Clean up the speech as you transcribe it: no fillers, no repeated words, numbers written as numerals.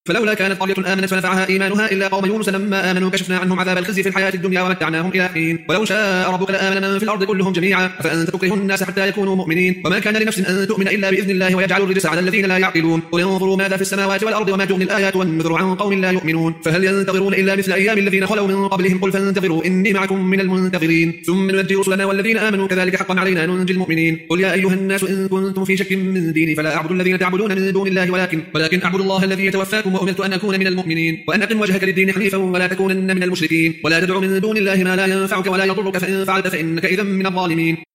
فلولا كانت قرية آمنت فنفعها إيمانها إلا قوم يونس لما آمنوا كشفنا عنهم عذاب الخزي في الحياة الدنيا ومتعناهم إلى حين ولو شاء ربك لآمن من في الأرض كلهم جميعا فأنت تكره الناس حتى يكونوا مؤمنين وما كان لنفس أن تؤمن إلا بإذن الله ويجعل الرجس على الذين لا يعقلون قل انظروا ماذا في السماوات والأرض وما تغني الآيات والنذر عن قوم لا يؤمنون فهل ينتظرون إلا مثل أيام الذين خلوا من قبلهم قل فانتظروا إني معكم من المنتظرين ثم ننجي رسلنا والذين آمنوا كذلك حقا علينا ننجي المؤمنين قل يا أيها الناس إن كنتم في شك من ديني فلا أعبد الذين تعبدون من دون الله ولكن أعبد الله الذي يتوفاكم وأمرت أن أكون من المؤمنين وأن أقم وجهك للدين حنيفا ولا تكونن من المشركين ولا تدع من دون الله ما لا ينفعك ولا يضرك فإن فعلت فإنك إذا من الظالمين